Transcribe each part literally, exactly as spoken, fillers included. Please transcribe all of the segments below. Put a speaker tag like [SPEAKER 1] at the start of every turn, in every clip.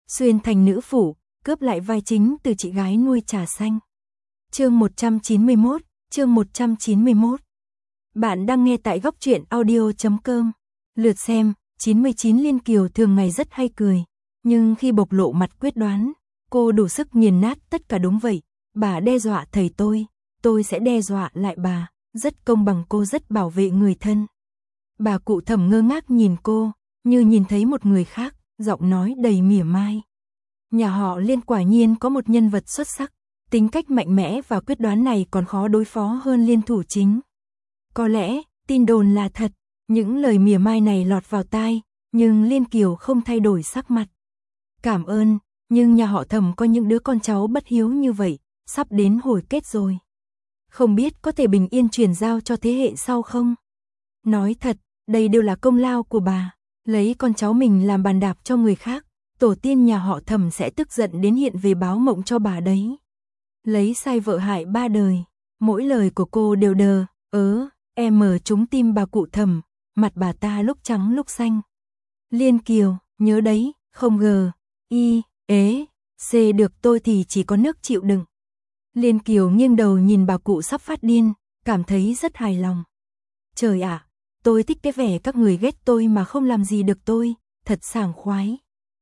[SPEAKER 1] xuyên thành nữ phủ, cướp lại vai chính từ chị gái nuôi trà xanh. Chương một trăm chín mươi mốt, chương một trăm chín mươi mốt. Bạn đang nghe tại góc truyện audio chấm com. Lượt xem, chín mươi chín. Liên Kiều thường ngày rất hay cười, nhưng khi bộc lộ mặt quyết đoán, cô đủ sức nghiền nát tất cả. Đúng vậy, bà đe dọa thầy tôi, tôi sẽ đe dọa lại bà, rất công bằng, cô rất bảo vệ người thân. Bà cụ Thẩm ngơ ngác nhìn cô, như nhìn thấy một người khác, giọng nói đầy mỉa mai. Nhà họ Liên quả nhiên có một nhân vật xuất sắc, tính cách mạnh mẽ và quyết đoán này còn khó đối phó hơn Liên thủ chính. Có lẽ, tin đồn là thật, những lời mỉa mai này lọt vào tai, nhưng Liên Kiều không thay đổi sắc mặt. Cảm ơn, nhưng nhà họ Thẩm có những đứa con cháu bất hiếu như vậy, sắp đến hồi kết rồi. Không biết có thể bình yên truyền giao cho thế hệ sau không? Nói thật, đây đều là công lao của bà, lấy con cháu mình làm bàn đạp cho người khác, tổ tiên nhà họ Thẩm sẽ tức giận đến hiện về báo mộng cho bà đấy. Lấy sai vợ hại ba đời, mỗi lời của cô đều đờ, ớ, em mở trúng tim bà cụ Thẩm, mặt bà ta lúc trắng lúc xanh. Liên Kiều, nhớ đấy, không gờ, y, ế, c được tôi thì chỉ có nước chịu đựng. Liên Kiều nghiêng đầu nhìn bà cụ sắp phát điên, cảm thấy rất hài lòng. Trời ạ, tôi thích cái vẻ các người ghét tôi mà không làm gì được tôi, thật sảng khoái.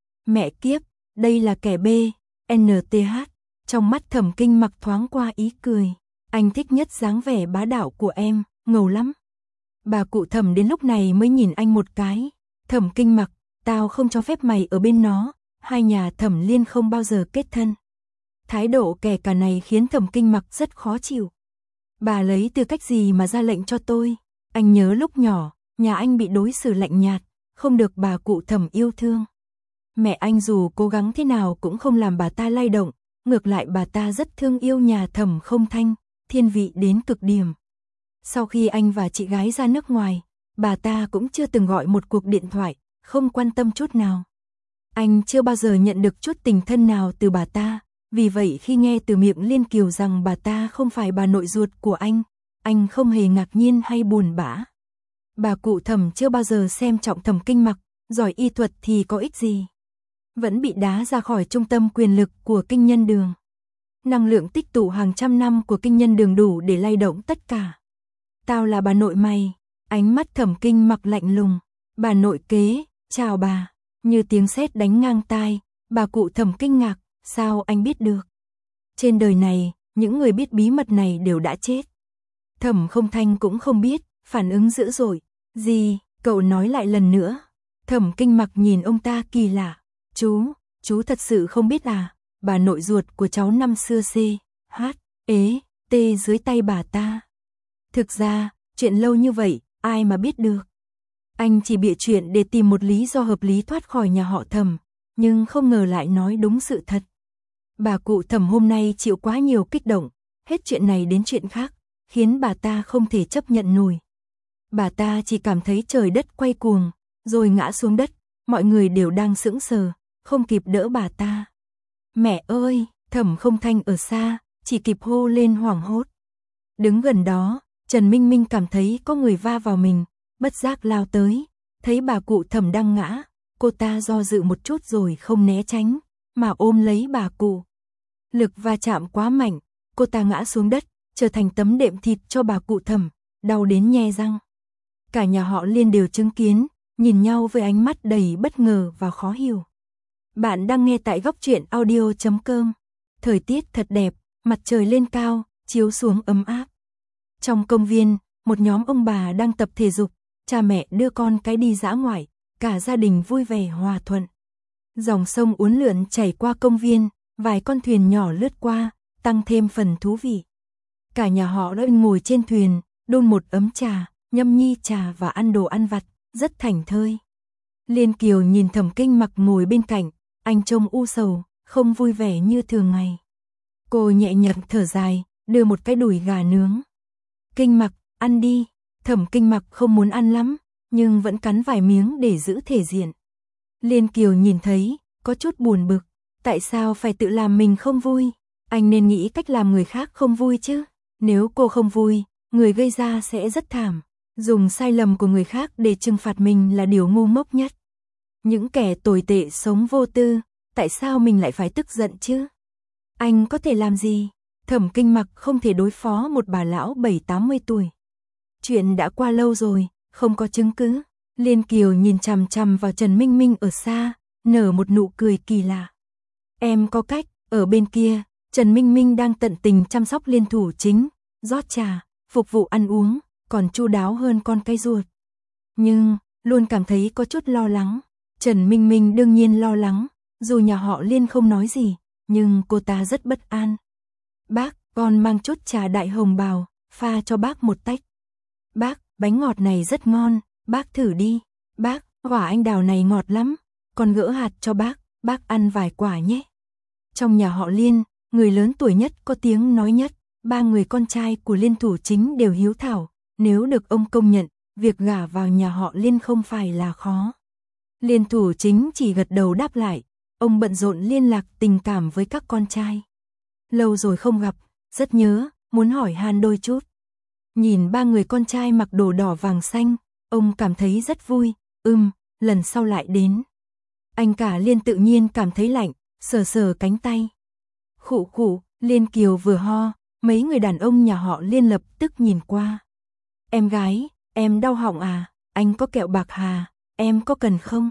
[SPEAKER 1] Mẹ kiếp, đây là kẻ B, en tê hát, trong mắt Thẩm Kinh Mặc thoáng qua ý cười. Anh thích nhất dáng vẻ bá đạo của em, ngầu lắm. Bà cụ Thẩm đến lúc này mới nhìn anh một cái. Thẩm Kinh Mặc, tao không cho phép mày ở bên nó, hai nhà Thẩm Liên không bao giờ kết thân. Thái độ kẻ cả này khiến Thẩm Kinh Mặc rất khó chịu. Bà lấy tư cách gì mà ra lệnh cho tôi? Anh nhớ lúc nhỏ, nhà anh bị đối xử lạnh nhạt, không được bà cụ Thẩm yêu thương. Mẹ anh dù cố gắng thế nào cũng không làm bà ta lay động, ngược lại bà ta rất thương yêu nhà Thẩm Không Thanh, thiên vị đến cực điểm. Sau khi anh và chị gái ra nước ngoài, bà ta cũng chưa từng gọi một cuộc điện thoại, không quan tâm chút nào. Anh chưa bao giờ nhận được chút tình thân nào từ bà ta, vì vậy khi nghe từ miệng Liên Kiều rằng bà ta không phải bà nội ruột của anh, anh không hề ngạc nhiên hay buồn bã. Bà cụ Thẩm chưa bao giờ xem trọng Thẩm Kinh Mặc, giỏi y thuật thì có ích gì. Vẫn bị đá ra khỏi trung tâm quyền lực của Kinh Nhân Đường. Năng lượng tích tụ hàng trăm năm của Kinh Nhân Đường đủ để lay động tất cả. Tao là bà nội mày, ánh mắt Thẩm Kinh Mặc lạnh lùng. Bà nội kế, chào bà, như tiếng sét đánh ngang tai, bà cụ Thẩm kinh ngạc, sao anh biết được? Trên đời này, những người biết bí mật này đều đã chết. Thẩm Không Thanh cũng không biết, phản ứng dữ dội. Gì, cậu nói lại lần nữa. Thẩm Kinh Mặc nhìn ông ta kỳ lạ. Chú, chú thật sự không biết à, bà nội ruột của cháu năm xưa C, H, ế, T dưới tay bà ta. Thực ra, chuyện lâu như vậy, ai mà biết được. Anh chỉ bịa chuyện để tìm một lý do hợp lý thoát khỏi nhà họ Thẩm, nhưng không ngờ lại nói đúng sự thật. Bà cụ Thẩm hôm nay chịu quá nhiều kích động, hết chuyện này đến chuyện khác, khiến bà ta không thể chấp nhận nổi. Bà ta chỉ cảm thấy trời đất quay cuồng, rồi ngã xuống đất, mọi người đều đang sững sờ, không kịp đỡ bà ta. Mẹ ơi, Thẩm Không Thanh ở xa, chỉ kịp hô lên hoảng hốt. Đứng gần đó, Trần Minh Minh cảm thấy có người va vào mình, bất giác lao tới, thấy bà cụ Thẩm đang ngã, cô ta do dự một chút rồi không né tránh, mà ôm lấy bà cụ. Lực va chạm quá mạnh, cô ta ngã xuống đất, trở thành tấm đệm thịt cho bà cụ Thẩm, đau đến nhe răng. Cả nhà họ Liên đều chứng kiến, nhìn nhau với ánh mắt đầy bất ngờ và khó hiểu. Bạn đang nghe tại góc truyện audio chấm com. Thời tiết thật đẹp, mặt trời lên cao, chiếu xuống ấm áp. Trong công viên, một nhóm ông bà đang tập thể dục, cha mẹ đưa con cái đi dã ngoại, cả gia đình vui vẻ hòa thuận. Dòng sông uốn lượn chảy qua công viên, vài con thuyền nhỏ lướt qua, tăng thêm phần thú vị. Cả nhà họ đã ngồi trên thuyền, đun một ấm trà, nhâm nhi trà và ăn đồ ăn vặt, rất thảnh thơi. Liên Kiều nhìn Thẩm Kinh Mặc ngồi bên cạnh, anh trông u sầu, không vui vẻ như thường ngày. Cô nhẹ nhàng thở dài, đưa một cái đùi gà nướng. Kinh Mặc, ăn đi. Thẩm Kinh Mặc không muốn ăn lắm, nhưng vẫn cắn vài miếng để giữ thể diện. Liên Kiều nhìn thấy, có chút buồn bực. Tại sao phải tự làm mình không vui? Anh nên nghĩ cách làm người khác không vui chứ. Nếu cô không vui, người gây ra sẽ rất thảm. Dùng sai lầm của người khác để trừng phạt mình là điều ngu ngốc nhất. Những kẻ tồi tệ sống vô tư, tại sao mình lại phải tức giận chứ? Anh có thể làm gì? Thẩm Kinh Mặc không thể đối phó một bà lão bảy tám mươi tuổi. Chuyện đã qua lâu rồi, không có chứng cứ. Liên Kiều nhìn chằm chằm vào Trần Minh Minh ở xa, nở một nụ cười kỳ lạ. Em có cách. Ở bên kia, Trần Minh Minh đang tận tình chăm sóc Liên Thủ Chính, rót trà, phục vụ ăn uống, còn chu đáo hơn con cái ruột. Nhưng, luôn cảm thấy có chút lo lắng. Trần Minh Minh đương nhiên lo lắng, dù nhà họ Liên không nói gì, nhưng cô ta rất bất an. Bác, con mang chút trà đại hồng bào, pha cho bác một tách. Bác, bánh ngọt này rất ngon, bác thử đi. Bác, quả anh đào này ngọt lắm, con gỡ hạt cho bác, bác ăn vài quả nhé. Trong nhà họ Liên, người lớn tuổi nhất có tiếng nói nhất, ba người con trai của Liên Thủ Chính đều hiếu thảo, nếu được ông công nhận, việc gả vào nhà họ Liên không phải là khó. Liên Thủ Chính chỉ gật đầu đáp lại, ông bận rộn liên lạc tình cảm với các con trai. Lâu rồi không gặp, rất nhớ, muốn hỏi han đôi chút. Nhìn ba người con trai mặc đồ đỏ vàng xanh, ông cảm thấy rất vui, ừm, lần sau lại đến. Anh cả Liên tự nhiên cảm thấy lạnh, sờ sờ cánh tay. Khụ khụ, Liên Kiều vừa ho, mấy người đàn ông nhà họ Liên lập tức nhìn qua. Em gái, em đau họng à, anh có kẹo bạc hà, em có cần không?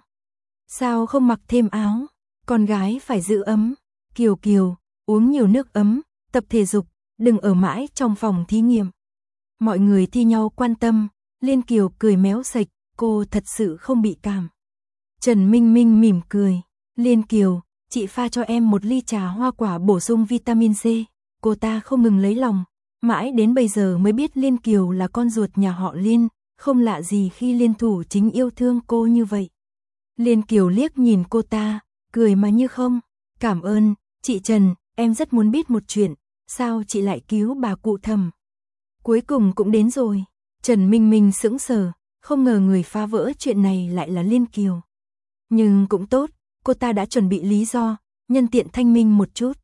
[SPEAKER 1] Sao không mặc thêm áo, con gái phải giữ ấm. Kiều Kiều, uống nhiều nước ấm, tập thể dục, đừng ở mãi trong phòng thí nghiệm. Mọi người thi nhau quan tâm, Liên Kiều cười méo sạch, cô thật sự không bị cảm. Trần Minh Minh mỉm cười, Liên Kiều, chị pha cho em một ly trà hoa quả bổ sung vitamin C. Cô ta không ngừng lấy lòng, mãi đến bây giờ mới biết Liên Kiều là con ruột nhà họ Liên, không lạ gì khi Liên Thủ Chính yêu thương cô như vậy. Liên Kiều liếc nhìn cô ta, cười mà như không. Cảm ơn, chị Trần, em rất muốn biết một chuyện, sao chị lại cứu bà cụ Thẩm? Cuối cùng cũng đến rồi. Trần Minh Minh sững sờ, không ngờ người phá vỡ chuyện này lại là Liên Kiều. Nhưng cũng tốt, cô ta đã chuẩn bị lý do, nhân tiện thanh minh một chút.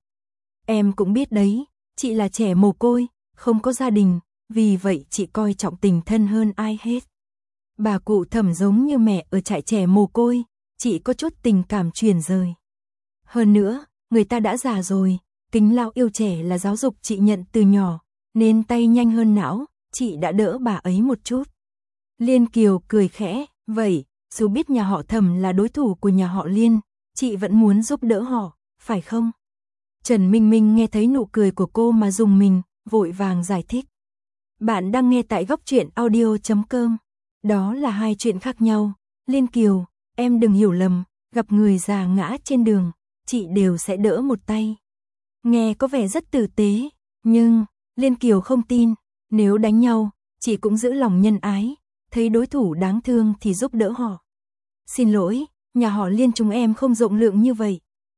[SPEAKER 1] Em cũng biết đấy, chị là trẻ mồ côi, không có gia đình, vì vậy chị coi trọng tình thân hơn ai hết. Bà cụ Thẩm giống như mẹ ở trại trẻ mồ côi, chị có chút tình cảm truyền rời. Hơn nữa, người ta đã già rồi, kính lao yêu trẻ là giáo dục chị nhận từ nhỏ, nên tay nhanh hơn não, chị đã đỡ bà ấy một chút. Liên Kiều cười khẽ, vậy, dù biết nhà họ Thẩm là đối thủ của nhà họ Liên, chị vẫn muốn giúp đỡ họ, phải không? Trần Minh Minh nghe thấy nụ cười của cô mà rùng mình, vội vàng giải thích. Bạn đang nghe tại góc truyện audio chấm com. Đó là hai chuyện khác nhau. Liên Kiều, em đừng hiểu lầm, gặp người già ngã trên đường, chị đều sẽ đỡ một tay. Nghe có vẻ rất tử tế, nhưng Liên Kiều không tin, nếu đánh nhau, chị cũng giữ lòng nhân ái, thấy đối thủ đáng thương thì giúp đỡ họ. Xin lỗi, nhà họ Liên chúng em không rộng lượng như vậy.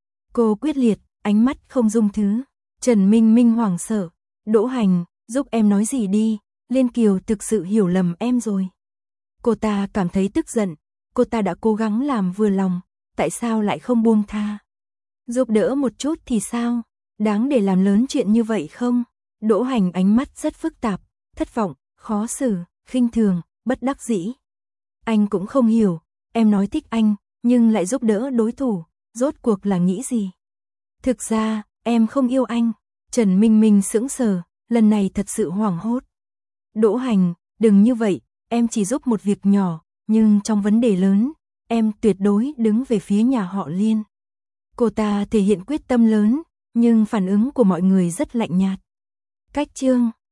[SPEAKER 1] Cô quyết liệt, ánh mắt không dung thứ. Trần Minh Minh hoảng sợ, Đỗ Hành, giúp em nói gì đi, Liên Kiều thực sự hiểu lầm em rồi. Cô ta cảm thấy tức giận, cô ta đã cố gắng làm vừa lòng, tại sao lại không buông tha? Giúp đỡ một chút thì sao? Đáng để làm lớn chuyện như vậy không? Đỗ Hành ánh mắt rất phức tạp, thất vọng, khó xử, khinh thường, bất đắc dĩ. Anh cũng không hiểu, em nói thích anh, nhưng lại giúp đỡ đối thủ, rốt cuộc là nghĩ gì? Thực ra, em không yêu anh. Trần Minh Minh sững sờ, lần này thật sự hoảng hốt. Đỗ Hành, đừng như vậy, em chỉ giúp một việc nhỏ, nhưng trong vấn đề lớn, em tuyệt đối đứng về phía nhà họ Liên. Cô ta thể hiện quyết tâm lớn, nhưng phản ứng của mọi người rất lạnh nhạt. Cách chương